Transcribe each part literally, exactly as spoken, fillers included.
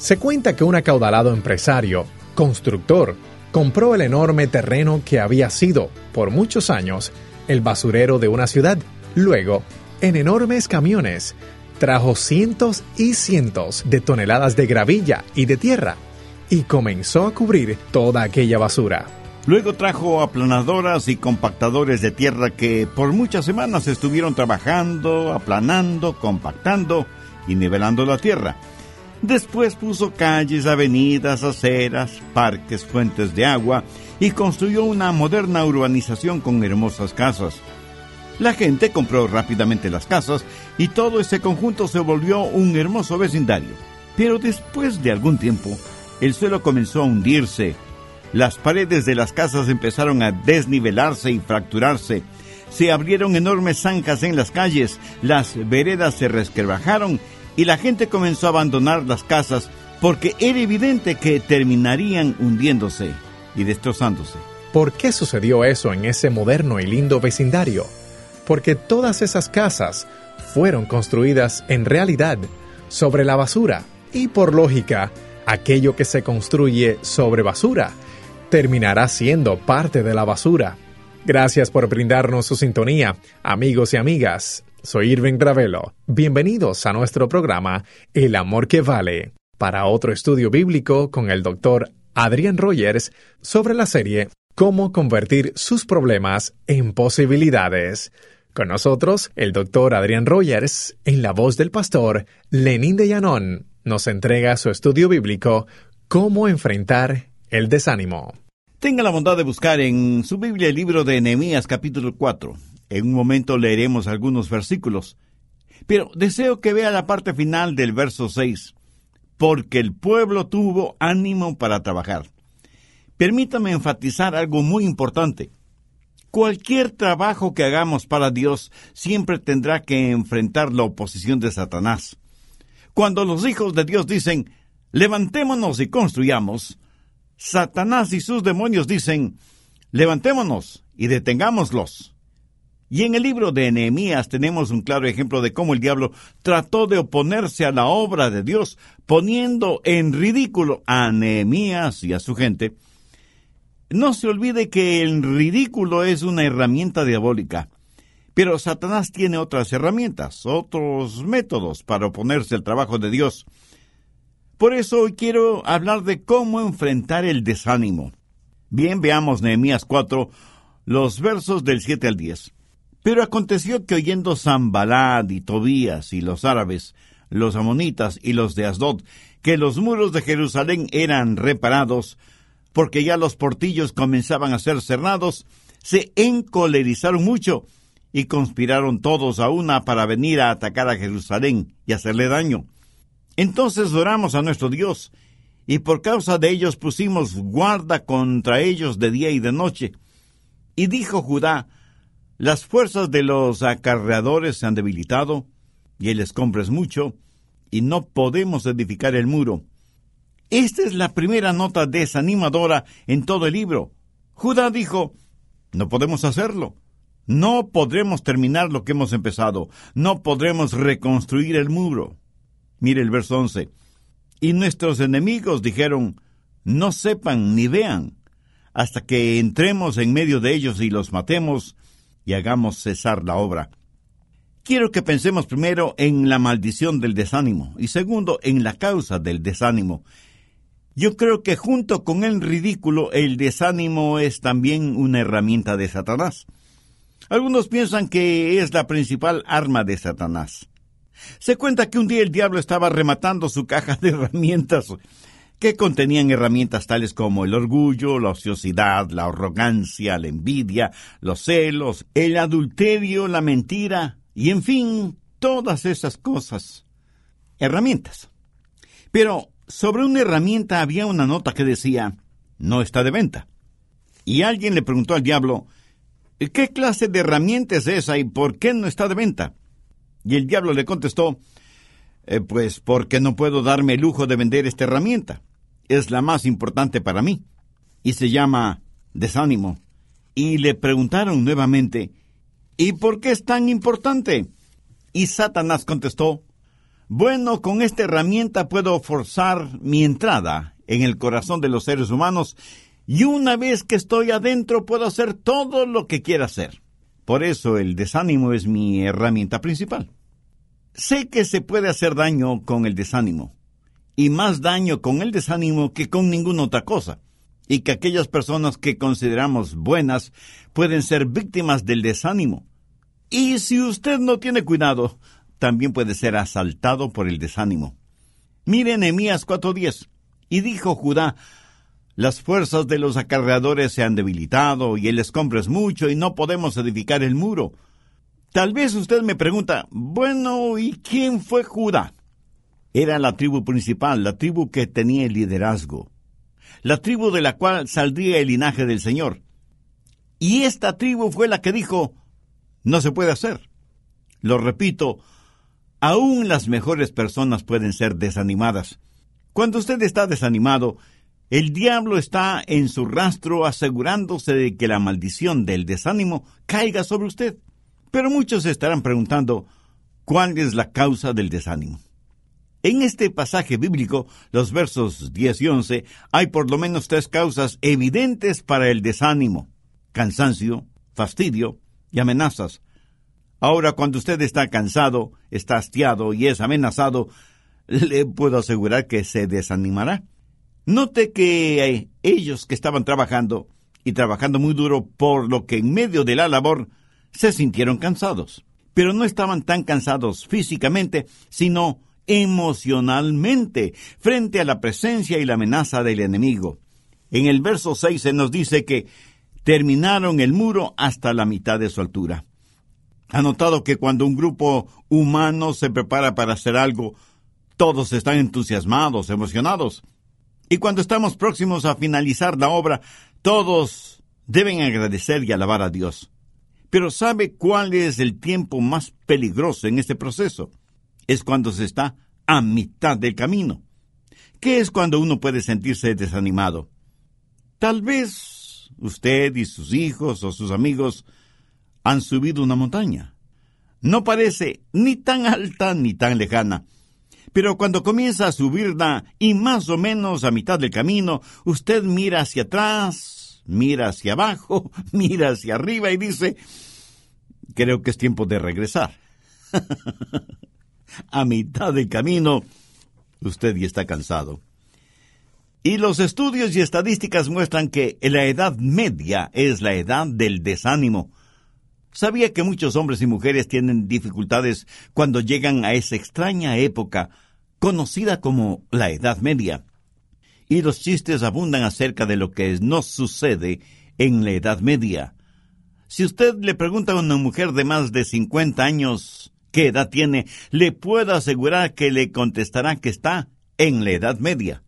Se cuenta que un acaudalado empresario, constructor, compró el enorme terreno que había sido, por muchos años, el basurero de una ciudad. Luego, en enormes camiones, trajo cientos y cientos de toneladas de gravilla y de tierra y comenzó a cubrir toda aquella basura. Luego trajo aplanadoras y compactadores de tierra que por muchas semanas estuvieron trabajando, aplanando, compactando y nivelando la tierra. Después puso calles, avenidas, aceras, parques, fuentes de agua y construyó una moderna urbanización con hermosas casas. La gente compró rápidamente las casas y todo ese conjunto se volvió un hermoso vecindario. Pero después de algún tiempo, el suelo comenzó a hundirse. Las paredes de las casas empezaron a desnivelarse y fracturarse. Se abrieron enormes zanjas en las calles, las veredas se resquebrajaron y la gente comenzó a abandonar las casas porque era evidente que terminarían hundiéndose y destrozándose. ¿Por qué sucedió eso en ese moderno y lindo vecindario? Porque todas esas casas fueron construidas en realidad sobre la basura y por lógica, aquello que se construye sobre basura terminará siendo parte de la basura. Gracias por brindarnos su sintonía, amigos y amigas. Soy Irving Ravelo. Bienvenidos a nuestro programa El Amor que Vale, para otro estudio bíblico con el doctor Adrián Rogers sobre la serie Cómo convertir sus problemas en posibilidades. Con nosotros, el doctor Adrián Rogers, en la voz del pastor Lenín de Llanón, nos entrega su estudio bíblico Cómo enfrentar el desánimo. Tenga la bondad de buscar en su Biblia el libro de Nehemías capítulo cuatro. En un momento leeremos algunos versículos, pero deseo que vea la parte final del verso seis, porque el pueblo tuvo ánimo para trabajar. Permítame enfatizar algo muy importante. Cualquier trabajo que hagamos para Dios siempre tendrá que enfrentar la oposición de Satanás. Cuando los hijos de Dios dicen, levantémonos y construyamos, Satanás y sus demonios dicen, levantémonos y detengámoslos. Y en el libro de Nehemías tenemos un claro ejemplo de cómo el diablo trató de oponerse a la obra de Dios, poniendo en ridículo a Nehemías y a su gente. No se olvide que el ridículo es una herramienta diabólica, pero Satanás tiene otras herramientas, otros métodos para oponerse al trabajo de Dios. Por eso hoy quiero hablar de cómo enfrentar el desánimo. Bien, veamos Nehemías cuatro, los versos del siete al diez. Pero aconteció que oyendo Sanballat y Tobías y los árabes, los amonitas y los de Asdod, que los muros de Jerusalén eran reparados, porque ya los portillos comenzaban a ser cerrados, se encolerizaron mucho y conspiraron todos a una para venir a atacar a Jerusalén y hacerle daño. Entonces oramos a nuestro Dios, y por causa de ellos pusimos guarda contra ellos de día y de noche. Y dijo Judá, las fuerzas de los acarreadores se han debilitado, y el escombro es mucho, y no podemos edificar el muro. Esta es la primera nota desanimadora en todo el libro. Judá dijo, no podemos hacerlo. No podremos terminar lo que hemos empezado. No podremos reconstruir el muro. Mire el verso once. Y nuestros enemigos dijeron, no sepan ni vean, hasta que entremos en medio de ellos y los matemos y hagamos cesar la obra. Quiero que pensemos primero en la maldición del desánimo y segundo en la causa del desánimo. Yo creo que junto con el ridículo, el desánimo es también una herramienta de Satanás. Algunos piensan que es la principal arma de Satanás. Se cuenta que un día el diablo estaba rematando su caja de herramientas, que contenían herramientas tales como el orgullo, la ociosidad, la arrogancia, la envidia, los celos, el adulterio, la mentira, y en fin, todas esas cosas. Herramientas. Pero sobre una herramienta había una nota que decía, no está de venta. Y alguien le preguntó al diablo, ¿qué clase de herramienta es esa y por qué no está de venta? Y el diablo le contestó, eh, pues porque no puedo darme el lujo de vender esta herramienta. Es la más importante para mí. Y se llama desánimo. Y le preguntaron nuevamente, ¿y por qué es tan importante? Y Satanás contestó, Bueno, con esta herramienta puedo forzar mi entrada en el corazón de los seres humanos y una vez que estoy adentro puedo hacer todo lo que quiera hacer. Por eso el desánimo es mi herramienta principal. Sé que se puede hacer daño con el desánimo, y más daño con el desánimo que con ninguna otra cosa, y que aquellas personas que consideramos buenas pueden ser víctimas del desánimo. Y si usted no tiene cuidado, también puede ser asaltado por el desánimo. Mire Nehemías cuatro diez, y dijo Judá: las fuerzas de los acarreadores se han debilitado, y el escombro es mucho, y no podemos edificar el muro. Tal vez usted me pregunta, bueno, ¿y quién fue Judá? Era la tribu principal, la tribu que tenía el liderazgo, la tribu de la cual saldría el linaje del Señor. Y esta tribu fue la que dijo, no se puede hacer. Lo repito, aún las mejores personas pueden ser desanimadas. Cuando usted está desanimado, el diablo está en su rastro asegurándose de que la maldición del desánimo caiga sobre usted. Pero muchos se estarán preguntando, ¿cuál es la causa del desánimo? En este pasaje bíblico, los versos diez y once, hay por lo menos tres causas evidentes para el desánimo: cansancio, fastidio y amenazas. Ahora, cuando usted está cansado, está hastiado y es amenazado, le puedo asegurar que se desanimará. Note que ellos que estaban trabajando, y trabajando muy duro, por lo que en medio de la labor se sintieron cansados. Pero no estaban tan cansados físicamente, sino emocionalmente, frente a la presencia y la amenaza del enemigo. En el verso seis se nos dice que terminaron el muro hasta la mitad de su altura. ¿Ha notado que cuando un grupo humano se prepara para hacer algo, todos están entusiasmados, emocionados? Y cuando estamos próximos a finalizar la obra, todos deben agradecer y alabar a Dios. Pero ¿sabe cuál es el tiempo más peligroso en este proceso? Es cuando se está a mitad del camino. ¿Qué es cuando uno puede sentirse desanimado? Tal vez usted y sus hijos o sus amigos han subido una montaña. No parece ni tan alta ni tan lejana. Pero cuando comienza a subirla y más o menos a mitad del camino, usted mira hacia atrás, mira hacia abajo, mira hacia arriba y dice, creo que es tiempo de regresar. A mitad del camino, usted ya está cansado. Y los estudios y estadísticas muestran que la edad media es la edad del desánimo. ¿Sabía que muchos hombres y mujeres tienen dificultades cuando llegan a esa extraña época conocida como la Edad Media? Y los chistes abundan acerca de lo que nos sucede en la Edad Media. Si usted le pregunta a una mujer de más de cincuenta años qué edad tiene, le puedo asegurar que le contestará que está en la Edad Media.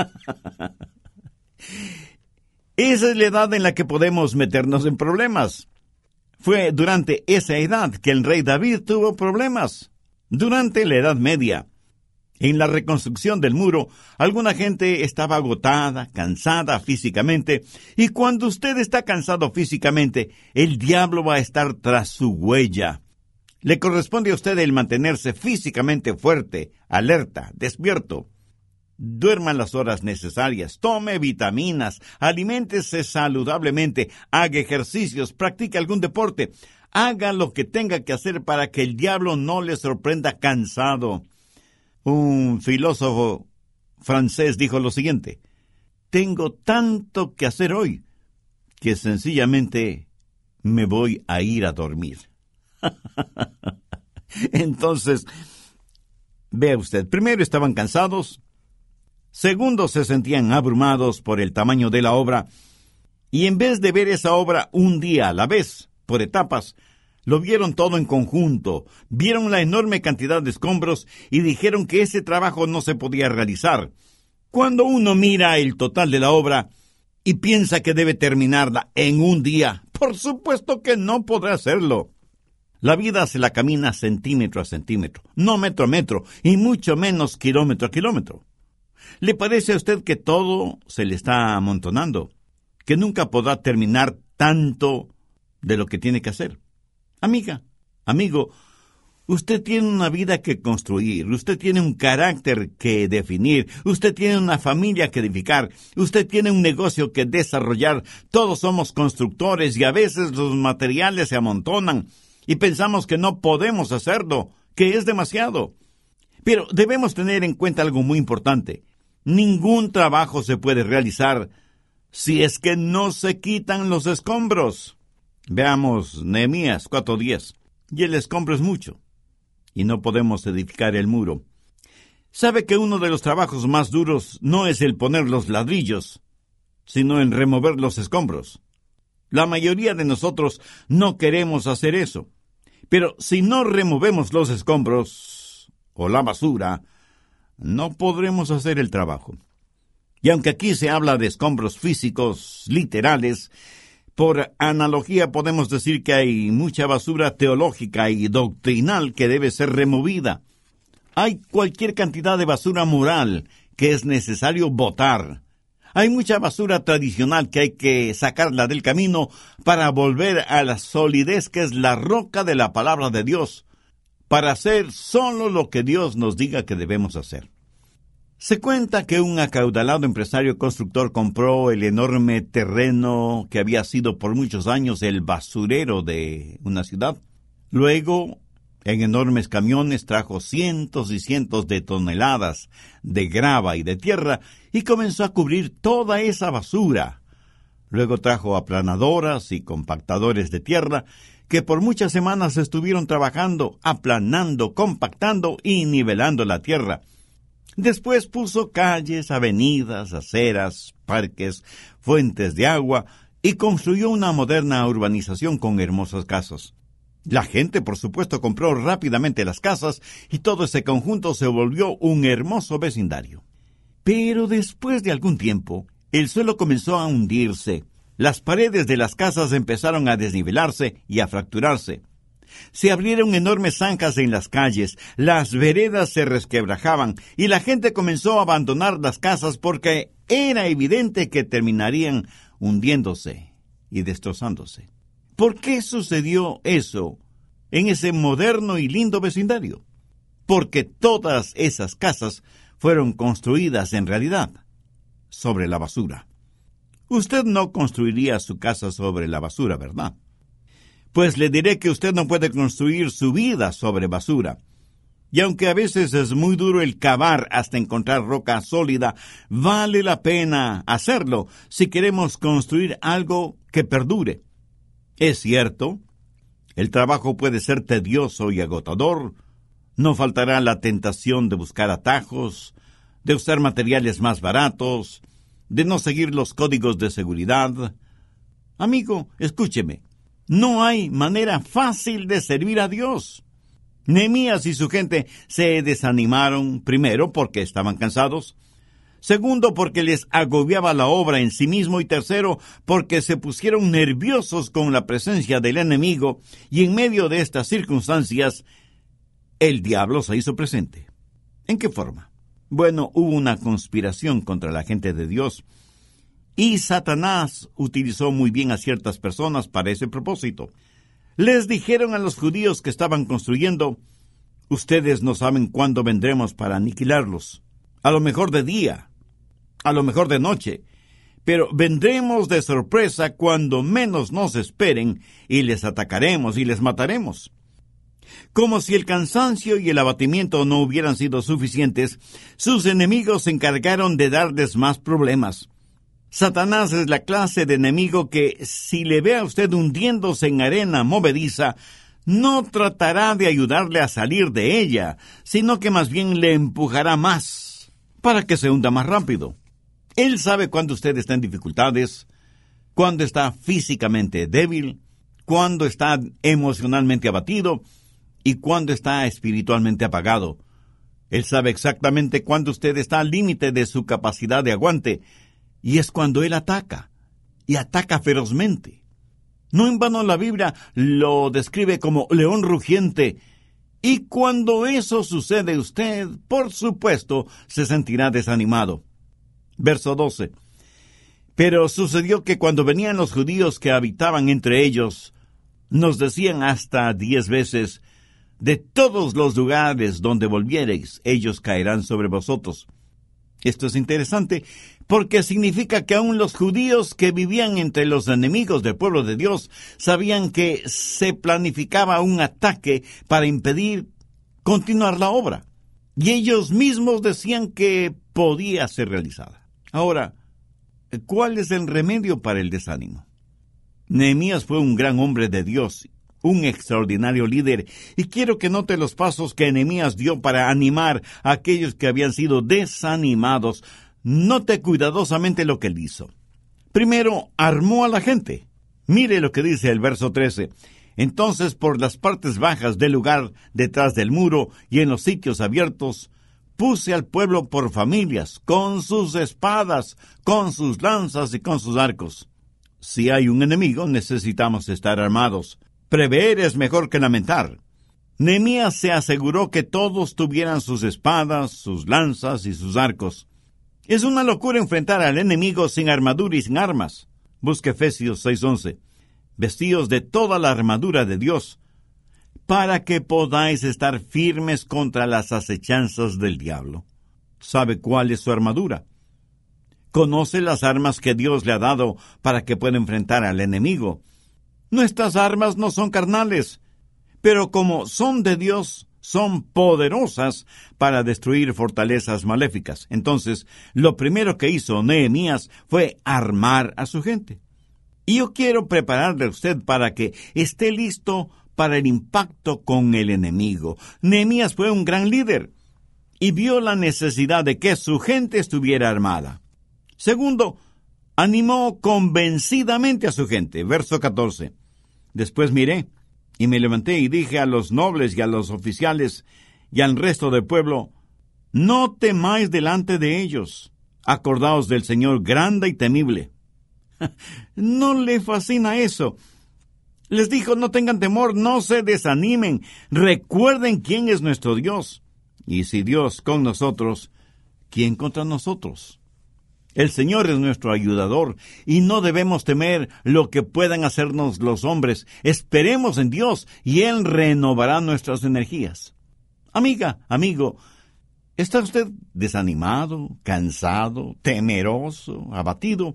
Esa es la edad en la que podemos meternos en problemas. Fue durante esa edad que el rey David tuvo problemas. Durante la Edad Media. En la reconstrucción del muro, alguna gente estaba agotada, cansada físicamente, y cuando usted está cansado físicamente, el diablo va a estar tras su huella. Le corresponde a usted el mantenerse físicamente fuerte, alerta, despierto. Duerma las horas necesarias, tome vitaminas, aliméntese saludablemente, haga ejercicios, practique algún deporte, haga lo que tenga que hacer para que el diablo no le sorprenda cansado. Un filósofo francés dijo lo siguiente: tengo tanto que hacer hoy que sencillamente me voy a ir a dormir. Entonces, vea usted, primero estaban cansados, segundo se sentían abrumados por el tamaño de la obra, y en vez de ver esa obra un día a la vez, por etapas, lo vieron todo en conjunto, vieron la enorme cantidad de escombros y dijeron que ese trabajo no se podía realizar. Cuando uno mira el total de la obra y piensa que debe terminarla en un día, por supuesto que no podrá hacerlo. La vida se la camina centímetro a centímetro, no metro a metro, y mucho menos kilómetro a kilómetro. ¿Le parece a usted que todo se le está amontonando? ¿Que nunca podrá terminar tanto de lo que tiene que hacer? Amiga, amigo, Usted tiene una vida que construir, usted tiene un carácter que definir, usted tiene una familia que edificar, usted tiene un negocio que desarrollar. Todos somos constructores y a veces los materiales se amontonan y pensamos que no podemos hacerlo, que es demasiado. Pero debemos tener en cuenta algo muy importante. Ningún trabajo se puede realizar si es que no se quitan los escombros. Veamos Nehemías cuatro diez. Y el escombro es mucho, y no podemos edificar el muro. ¿Sabe que uno de los trabajos más duros no es el poner los ladrillos, sino el remover los escombros? La mayoría de nosotros no queremos hacer eso. Pero si no removemos los escombros o la basura, no podremos hacer el trabajo. Y aunque aquí se habla de escombros físicos, literales, por analogía podemos decir que hay mucha basura teológica y doctrinal que debe ser removida. Hay cualquier cantidad de basura moral que es necesario botar. Hay mucha basura tradicional que hay que sacarla del camino para volver a la solidez que es la roca de la palabra de Dios, para hacer solo lo que Dios nos diga que debemos hacer. Se cuenta que un acaudalado empresario constructor compró el enorme terreno que había sido por muchos años el basurero de una ciudad. Luego, en enormes camiones trajo cientos y cientos de toneladas de grava y de tierra y comenzó a cubrir toda esa basura. Luego trajo aplanadoras y compactadores de tierra que por muchas semanas estuvieron trabajando, aplanando, compactando y nivelando la tierra. Después puso calles, avenidas, aceras, parques, fuentes de agua y construyó una moderna urbanización con hermosas casas. La gente, por supuesto, compró rápidamente las casas y todo ese conjunto se volvió un hermoso vecindario. Pero después de algún tiempo, el suelo comenzó a hundirse. Las paredes de las casas empezaron a desnivelarse y a fracturarse. Se abrieron enormes zanjas en las calles, las veredas se resquebrajaban y la gente comenzó a abandonar las casas porque era evidente que terminarían hundiéndose y destrozándose. ¿Por qué sucedió eso en ese moderno y lindo vecindario? Porque todas esas casas fueron construidas en realidad sobre la basura. Usted no construiría su casa sobre la basura, ¿verdad? Pues le diré que usted no puede construir su vida sobre basura. Y aunque a veces es muy duro el cavar hasta encontrar roca sólida, vale la pena hacerlo si queremos construir algo que perdure. Es cierto, el trabajo puede ser tedioso y agotador. No faltará la tentación de buscar atajos, de usar materiales más baratos, de no seguir los códigos de seguridad. Amigo, escúcheme. No hay manera fácil de servir a Dios. Nehemías y su gente se desanimaron, primero porque estaban cansados, segundo porque les agobiaba la obra en sí mismo y tercero porque se pusieron nerviosos con la presencia del enemigo y en medio de estas circunstancias el diablo se hizo presente. ¿En qué forma? Bueno, hubo una conspiración contra la gente de Dios. Y Satanás utilizó muy bien a ciertas personas para ese propósito. Les dijeron a los judíos que estaban construyendo, ustedes no saben cuándo vendremos para aniquilarlos. A lo mejor de día, a lo mejor de noche, pero vendremos de sorpresa cuando menos nos esperen y les atacaremos y les mataremos. Como si el cansancio y el abatimiento no hubieran sido suficientes, sus enemigos se encargaron de darles más problemas. Satanás es la clase de enemigo que, si le ve a usted hundiéndose en arena movediza, no tratará de ayudarle a salir de ella, sino que más bien le empujará más, para que se hunda más rápido. Él sabe cuándo usted está en dificultades, cuándo está físicamente débil, cuándo está emocionalmente abatido y cuándo está espiritualmente apagado. Él sabe exactamente cuándo usted está al límite de su capacidad de aguante, y es cuando él ataca, y ataca ferozmente. No en vano la Biblia lo describe como león rugiente, y cuando eso sucede usted, por supuesto, se sentirá desanimado. Verso doce. Pero sucedió que cuando venían los judíos que habitaban entre ellos, nos decían hasta diez veces, De todos los lugares donde volviereis, ellos caerán sobre vosotros. Esto es interesante porque significa que aún los judíos que vivían entre los enemigos del pueblo de Dios sabían que se planificaba un ataque para impedir continuar la obra. Y ellos mismos decían que podía ser realizada. Ahora, ¿cuál es el remedio para el desánimo? Nehemías fue un gran hombre de Dios, un extraordinario líder, y quiero que note los pasos que Nehemías dio para animar a aquellos que habían sido desanimados. Note cuidadosamente lo que él hizo. Primero, armó a la gente. Mire lo que dice el verso trece. Entonces, por las partes bajas del lugar, detrás del muro y en los sitios abiertos, puse al pueblo por familias, con sus espadas, con sus lanzas y con sus arcos. Si hay un enemigo, necesitamos estar armados. Prever es mejor que lamentar. Nehemías se aseguró que todos tuvieran sus espadas, sus lanzas y sus arcos. Es una locura enfrentar al enemigo sin armadura y sin armas. Busque Efesios seis once. Vestidos de toda la armadura de Dios, para que podáis estar firmes contra las acechanzas del diablo. ¿Sabe cuál es su armadura? Conoce las armas que Dios le ha dado para que pueda enfrentar al enemigo. Nuestras armas no son carnales, pero como son de Dios, son poderosas para destruir fortalezas maléficas. Entonces, lo primero que hizo Nehemías fue armar a su gente. Y yo quiero prepararle a usted para que esté listo para el impacto con el enemigo. Nehemías fue un gran líder y vio la necesidad de que su gente estuviera armada. Segundo, animó convencidamente a su gente. Verso catorce. Después miré y me levanté y dije a los nobles y a los oficiales y al resto del pueblo, no temáis delante de ellos. Acordaos del Señor grande y temible. No le fascina eso. Les dijo, no tengan temor, no se desanimen, recuerden quién es nuestro Dios. Y si Dios con nosotros, ¿quién contra nosotros? El Señor es nuestro ayudador, y no debemos temer lo que puedan hacernos los hombres. Esperemos en Dios, y Él renovará nuestras energías. Amiga, amigo, ¿está usted desanimado, cansado, temeroso, abatido?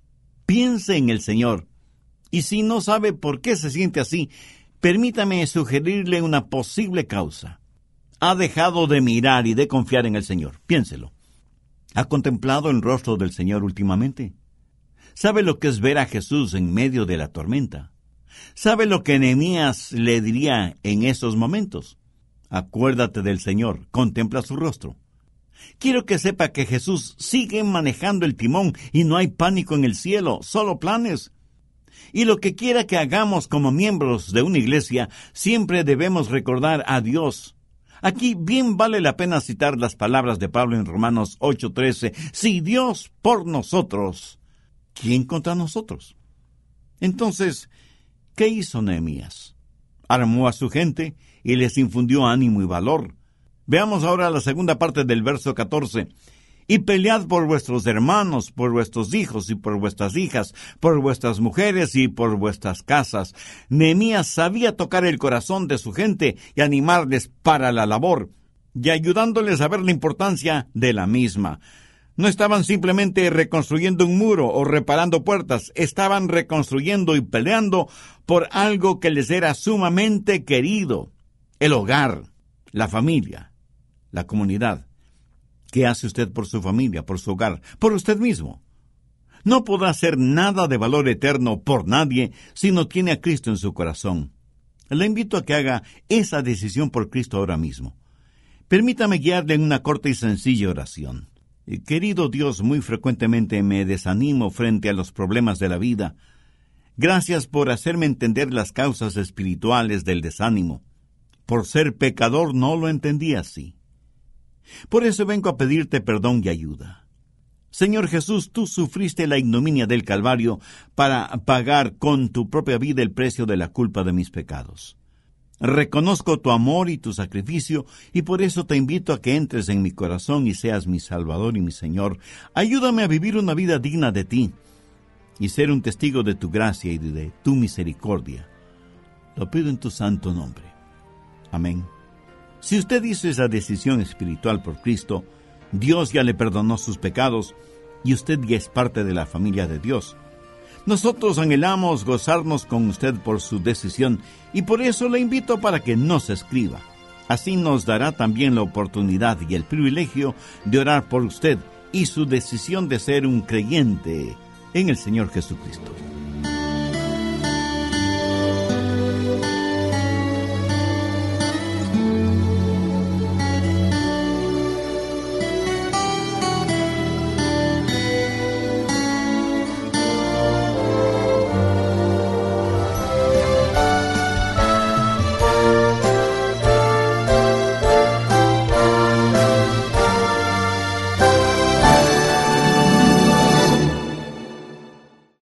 Piense en el Señor. Y si no sabe por qué se siente así, permítame sugerirle una posible causa. Ha dejado de mirar y de confiar en el Señor. Piénselo. ¿Ha contemplado el rostro del Señor últimamente? ¿Sabe lo que es ver a Jesús en medio de la tormenta? ¿Sabe lo que Nehemías le diría en esos momentos? Acuérdate del Señor, contempla su rostro. Quiero que sepa que Jesús sigue manejando el timón y no hay pánico en el cielo, solo planes. Y lo que quiera que hagamos como miembros de una iglesia, siempre debemos recordar a Dios. Aquí bien vale la pena citar las palabras de Pablo en Romanos ocho trece. Si Dios por nosotros, ¿quién contra nosotros? Entonces, ¿qué hizo Nehemías? Armó a su gente y les infundió ánimo y valor. Veamos ahora la segunda parte del verso catorce. Y pelead por vuestros hermanos, por vuestros hijos y por vuestras hijas, por vuestras mujeres y por vuestras casas. Nehemías sabía tocar el corazón de su gente y animarles para la labor, y ayudándoles a ver la importancia de la misma. No estaban simplemente reconstruyendo un muro o reparando puertas, estaban reconstruyendo y peleando por algo que les era sumamente querido: el hogar, la familia, la comunidad. ¿Qué hace usted por su familia, por su hogar, por usted mismo? No podrá hacer nada de valor eterno por nadie si no tiene a Cristo en su corazón. Le invito a que haga esa decisión por Cristo ahora mismo. Permítame guiarle en una corta y sencilla oración. Querido Dios, muy frecuentemente me desanimo frente a los problemas de la vida. Gracias por hacerme entender las causas espirituales del desánimo. Por ser pecador no lo entendí así. Por eso vengo a pedirte perdón y ayuda. Señor Jesús, tú sufriste la ignominia del Calvario para pagar con tu propia vida el precio de la culpa de mis pecados. Reconozco tu amor y tu sacrificio, y por eso te invito a que entres en mi corazón y seas mi Salvador y mi Señor. Ayúdame a vivir una vida digna de ti y ser un testigo de tu gracia y de tu misericordia. Lo pido en tu santo nombre. Amén Si usted hizo esa decisión espiritual por Cristo, Dios ya le perdonó sus pecados y usted ya es parte de la familia de Dios. Nosotros anhelamos gozarnos con usted por su decisión y por eso le invito para que nos escriba. Así nos dará también la oportunidad y el privilegio de orar por usted y su decisión de ser un creyente en el Señor Jesucristo.